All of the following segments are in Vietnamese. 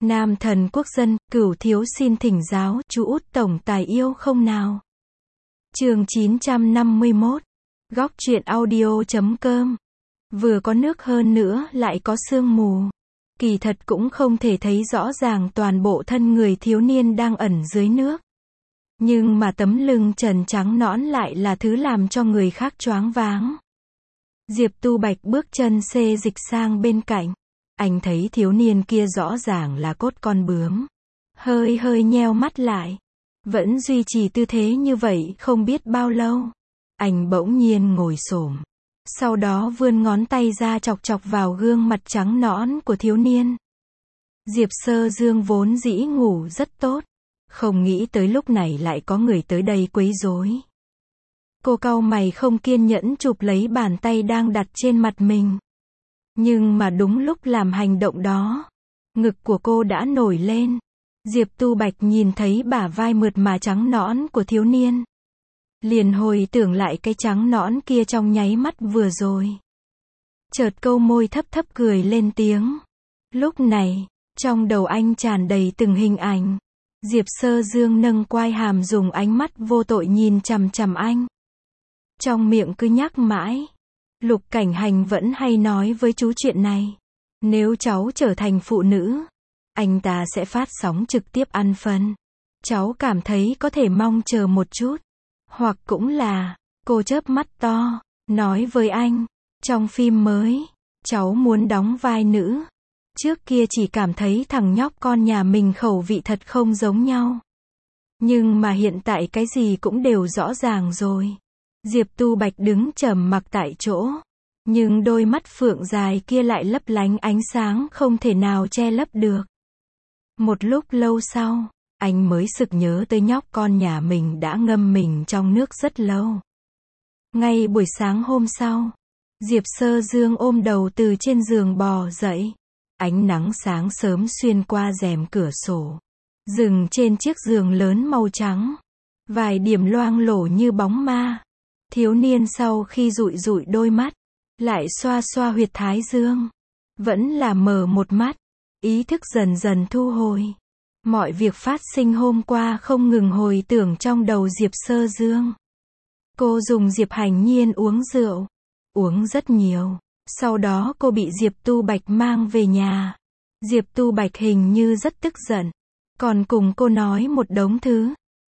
Nam thần quốc dân, Cửu thiếu xin thỉnh giáo, chú út tổng tài yêu không nào? Chương 951. Góc truyện audio.com. Vừa có nước hơn nữa lại có sương mù. Kỳ thật cũng không thể thấy rõ ràng toàn bộ thân người thiếu niên đang ẩn dưới nước. Nhưng mà tấm lưng trần trắng nõn lại là thứ làm cho người khác choáng váng. Diệp Tu Bạch bước chân xê dịch sang bên cạnh. Anh thấy thiếu niên kia rõ ràng là cốt con bướm. Hơi nheo mắt lại. Vẫn duy trì tư thế như vậy không biết bao lâu. Anh bỗng nhiên ngồi xổm. Sau đó vươn ngón tay ra chọc chọc vào gương mặt trắng nõn của thiếu niên. Diệp Sơ Dương vốn dĩ ngủ rất tốt. Không nghĩ tới lúc này lại có người tới đây quấy rối. Cô cau mày không kiên nhẫn chụp lấy bàn tay đang đặt trên mặt mình. Nhưng mà đúng lúc làm hành động đó, ngực của cô đã nổi lên. Diệp Tu Bạch nhìn thấy bả vai mượt mà trắng nõn của thiếu niên. Liền hồi tưởng lại cái trắng nõn kia trong nháy mắt vừa rồi. Chợt câu môi thấp thấp cười lên tiếng. Lúc này, trong đầu anh tràn đầy từng hình ảnh. Diệp Sơ Dương nâng quai hàm dùng ánh mắt vô tội nhìn chằm chằm anh. Trong miệng cứ nhắc mãi. Lục Cảnh Hành vẫn hay nói với chú chuyện này. Nếu cháu trở thành phụ nữ, anh ta sẽ phát sóng trực tiếp ăn phân. Cháu cảm thấy có thể mong chờ một chút. Hoặc cũng là, cô chớp mắt to, nói với anh, trong phim mới, cháu muốn đóng vai nữ. Trước kia chỉ cảm thấy thằng nhóc con nhà mình khẩu vị thật không giống nhau. Nhưng mà hiện tại cái gì cũng đều rõ ràng rồi. Diệp Tu Bạch đứng trầm mặc tại chỗ. Nhưng đôi mắt phượng dài kia lại lấp lánh ánh sáng không thể nào che lấp được. Một lúc lâu sau, anh mới sực nhớ tới nhóc con nhà mình đã ngâm mình trong nước rất lâu. Ngay buổi sáng hôm sau, Diệp Sơ Dương ôm đầu từ trên giường bò dậy. Ánh nắng sáng sớm xuyên qua rèm cửa sổ, dừng trên chiếc giường lớn màu trắng. Vài điểm loang lổ như bóng ma. Thiếu niên sau khi dụi dụi đôi mắt, lại xoa xoa huyệt thái dương. Vẫn là mở một mắt, ý thức dần dần thu hồi. Mọi việc phát sinh hôm qua không ngừng hồi tưởng trong đầu Diệp Sơ Dương. Cô dùng Diệp Hành Nhiên uống rượu, uống rất nhiều. Sau đó cô bị Diệp Tu Bạch mang về nhà. Diệp Tu Bạch hình như rất tức giận, còn cùng cô nói một đống thứ.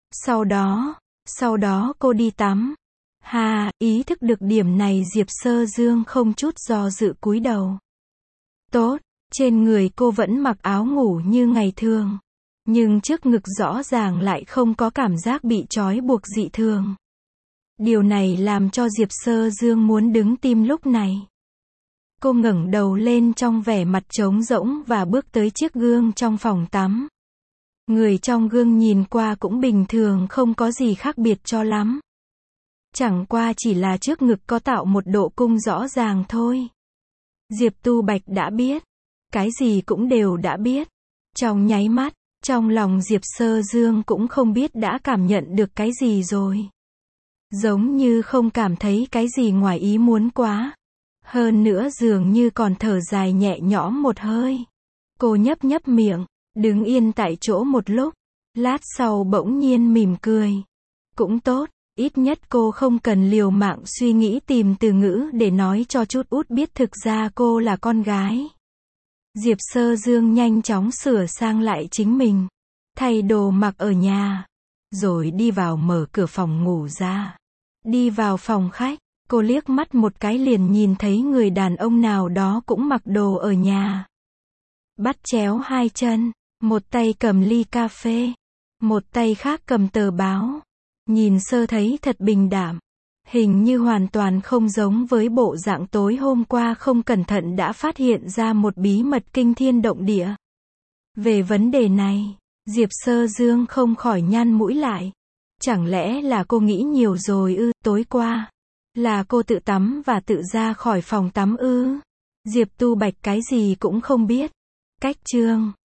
Sau đó cô đi tắm. Ý thức được điểm này Diệp Sơ Dương không chút do dự cúi đầu. Tốt, trên người cô vẫn mặc áo ngủ như ngày thường. Nhưng trước ngực rõ ràng lại không có cảm giác bị trói buộc dị thường. Điều này làm cho Diệp Sơ Dương muốn đứng tim lúc này. Cô ngẩng đầu lên trong vẻ mặt trống rỗng và bước tới chiếc gương trong phòng tắm. Người trong gương nhìn qua cũng bình thường, không có gì khác biệt cho lắm. Chẳng qua chỉ là trước ngực có tạo một độ cung rõ ràng thôi. Diệp Tu Bạch đã biết. Cái gì cũng đều đã biết. Trong nháy mắt, trong lòng Diệp Sơ Dương cũng không biết đã cảm nhận được cái gì rồi. Giống như không cảm thấy cái gì ngoài ý muốn quá. Hơn nữa dường như còn thở dài nhẹ nhõm một hơi. Cô nhấp miệng, đứng yên tại chỗ một lúc. Lát sau bỗng nhiên mỉm cười. Cũng tốt, ít nhất cô không cần liều mạng suy nghĩ tìm từ ngữ để nói cho chút út biết thực ra cô là con gái. Diệp Sơ Dương nhanh chóng sửa sang lại chính mình. Thay đồ mặc ở nhà. Rồi đi vào mở cửa phòng ngủ ra. Đi vào phòng khách. Cô liếc mắt một cái liền nhìn thấy người đàn ông nào đó cũng mặc đồ ở nhà. Bắt chéo hai chân, một tay cầm ly cà phê, một tay khác cầm tờ báo. Nhìn sơ thấy thật bình đạm. Hình như hoàn toàn không giống với bộ dạng tối hôm qua không cẩn thận đã phát hiện ra một bí mật kinh thiên động địa. Về vấn đề này, Diệp Sơ Dương không khỏi nhăn mũi lại. Chẳng lẽ là cô nghĩ nhiều rồi ư? Tối qua là cô tự tắm và tự ra khỏi phòng tắm ư? Diệp Tu Bạch cái gì cũng không biết. Cách chương